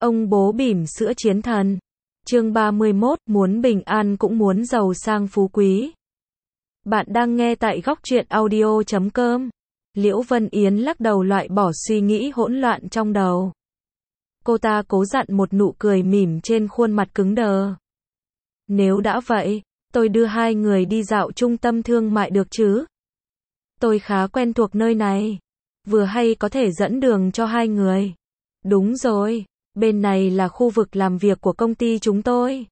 Ông bố bỉm sữa chiến thần. Chương 31, muốn bình an cũng muốn giàu sang phú quý. Bạn đang nghe tại góc truyện audio.com. Liễu Vân Yến lắc đầu loại bỏ suy nghĩ hỗn loạn trong đầu. Cô ta cố dặn một nụ cười mỉm trên khuôn mặt cứng đờ. Nếu đã vậy, tôi đưa hai người đi dạo trung tâm thương mại được chứ? Tôi khá quen thuộc nơi này. Vừa hay có thể dẫn đường cho hai người. Đúng rồi, bên này là khu vực làm việc của công ty chúng tôi.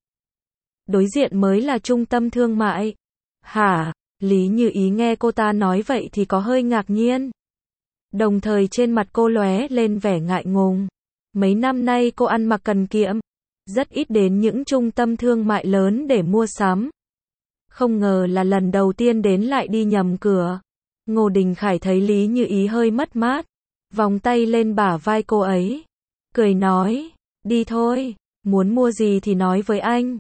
Đối diện mới là trung tâm thương mại. Hả? Lý Như Ý nghe cô ta nói vậy thì có hơi ngạc nhiên. Đồng thời trên mặt cô lóe lên vẻ ngại ngùng. Mấy năm nay cô ăn mặc cần kiệm, rất ít đến những trung tâm thương mại lớn để mua sắm. Không ngờ là lần đầu tiên đến lại đi nhầm cửa. Ngô Đình Khải thấy Lý Như Ý hơi mất mát, vòng tay lên bả vai cô ấy, cười nói, đi thôi, muốn mua gì thì nói với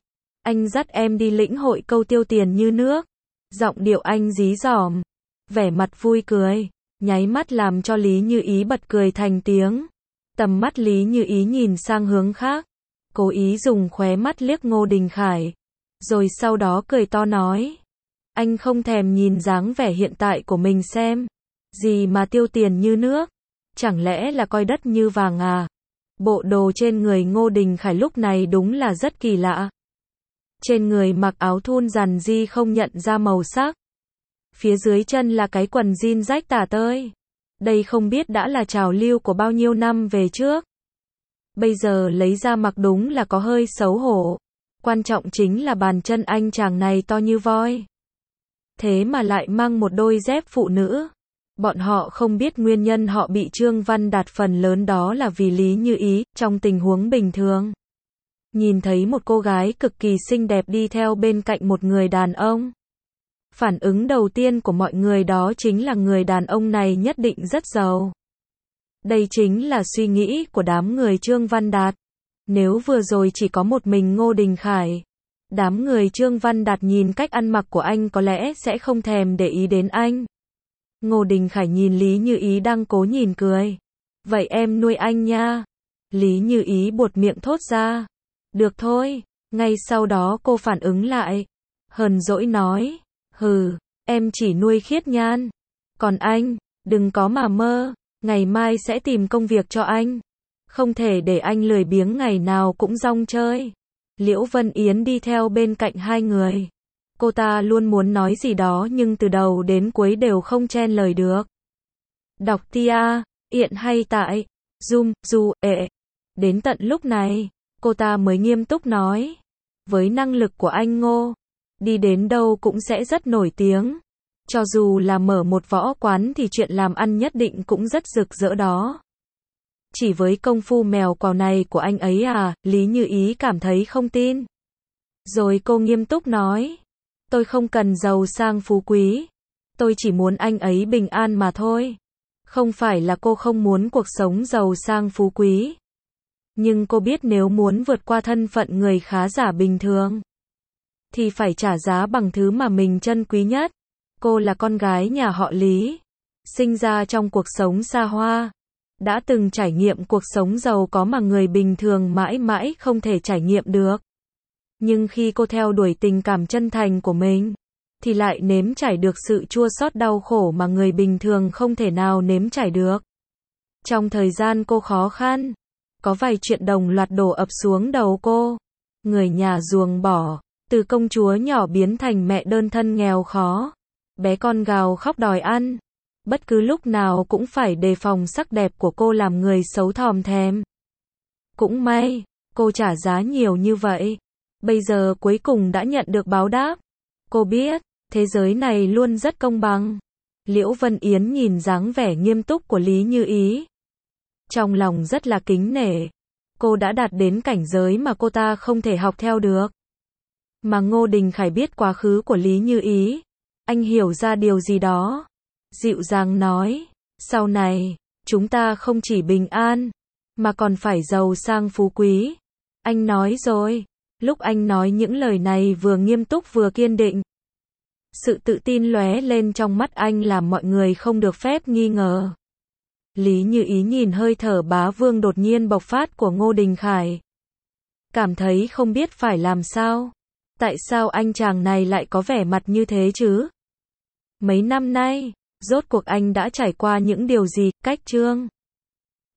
anh dắt em đi lĩnh hội câu tiêu tiền như nước. Giọng điệu anh dí dỏm, vẻ mặt vui cười, nháy mắt làm cho Lý Như Ý bật cười thành tiếng. Tầm mắt Lý Như Ý nhìn sang hướng khác, cố ý dùng khóe mắt liếc Ngô Đình Khải, rồi sau đó cười to nói, anh không thèm nhìn dáng vẻ hiện tại của mình xem, gì mà tiêu tiền như nước, chẳng lẽ là coi đất như vàng à? Bộ đồ trên người Ngô Đình Khải lúc này đúng là rất kỳ lạ. Trên người mặc áo thun rằn ri không nhận ra màu sắc. Phía dưới chân là cái quần jean rách tả tơi. Đây không biết đã là trào lưu của bao nhiêu năm về trước. Bây giờ lấy ra mặc đúng là có hơi xấu hổ. Quan trọng chính là bàn chân anh chàng này to như voi. Thế mà lại mang một đôi dép phụ nữ. Bọn họ không biết nguyên nhân họ bị Trương Văn Đạt phần lớn đó là vì Lý Như Ý, trong tình huống bình thường. Nhìn thấy một cô gái cực kỳ xinh đẹp đi theo bên cạnh một người đàn ông. Phản ứng đầu tiên của mọi người đó chính là người đàn ông này nhất định rất giàu. Đây chính là suy nghĩ của đám người Trương Văn Đạt. Nếu vừa rồi chỉ có một mình Ngô Đình Khải, đám người Trương Văn Đạt nhìn cách ăn mặc của anh có lẽ sẽ không thèm để ý đến anh. Ngô Đình Khải nhìn Lý Như Ý đang cố nhìn cười. Vậy em nuôi anh nha. Lý Như Ý buột miệng thốt ra. Được thôi. Ngay sau đó cô phản ứng lại. Hờn dỗi nói. Hừ, em chỉ nuôi Khiết Nhan. Còn anh, đừng có mà mơ. Ngày mai sẽ tìm công việc cho anh. Không thể để anh lười biếng ngày nào cũng rong chơi. Liễu Vân Yến đi theo bên cạnh hai người. Cô ta luôn muốn nói gì đó nhưng từ đầu đến cuối đều không chen lời được. Đọc tia, hiện hay tại, zoom, du, ệ. Đến tận lúc này, cô ta mới nghiêm túc nói. Với năng lực của anh Ngô, đi đến đâu cũng sẽ rất nổi tiếng. Cho dù là mở một võ quán thì chuyện làm ăn nhất định cũng rất rực rỡ đó. Chỉ với công phu mèo quào này của anh ấy à, Lý Như Ý cảm thấy không tin. Rồi cô nghiêm túc nói. Tôi không cần giàu sang phú quý. Tôi chỉ muốn anh ấy bình an mà thôi. Không phải là cô không muốn cuộc sống giàu sang phú quý. Nhưng cô biết nếu muốn vượt qua thân phận người khá giả bình thường, thì phải trả giá bằng thứ mà mình trân quý nhất. Cô là con gái nhà họ Lý. Sinh ra trong cuộc sống xa hoa. Đã từng trải nghiệm cuộc sống giàu có mà người bình thường mãi mãi không thể trải nghiệm được. Nhưng khi cô theo đuổi tình cảm chân thành của mình, thì lại nếm trải được sự chua xót đau khổ mà người bình thường không thể nào nếm trải được. Trong thời gian cô khó khăn, có vài chuyện đồng loạt đổ ập xuống đầu cô. Người nhà ruồng bỏ, từ công chúa nhỏ biến thành mẹ đơn thân nghèo khó. Bé con gào khóc đòi ăn. Bất cứ lúc nào cũng phải đề phòng sắc đẹp của cô làm người xấu thòm thèm. Cũng may, cô trả giá nhiều như vậy. Bây giờ cuối cùng đã nhận được báo đáp. Cô biết, thế giới này luôn rất công bằng. Liễu Vân Yến nhìn dáng vẻ nghiêm túc của Lý Như Ý. Trong lòng rất là kính nể. Cô đã đạt đến cảnh giới mà cô ta không thể học theo được. Mà Ngô Đình Khải biết quá khứ của Lý Như Ý. Anh hiểu ra điều gì đó. Dịu dàng nói, sau này, chúng ta không chỉ bình an, mà còn phải giàu sang phú quý. Anh nói rồi. Lúc anh nói những lời này vừa nghiêm túc vừa kiên định. Sự tự tin lóe lên trong mắt anh làm mọi người không được phép nghi ngờ. Lý Như Ý nhìn hơi thở bá vương đột nhiên bộc phát của Ngô Đình Khải. Cảm thấy không biết phải làm sao. Tại sao anh chàng này lại có vẻ mặt như thế chứ? Mấy năm nay, rốt cuộc anh đã trải qua những điều gì, cách chương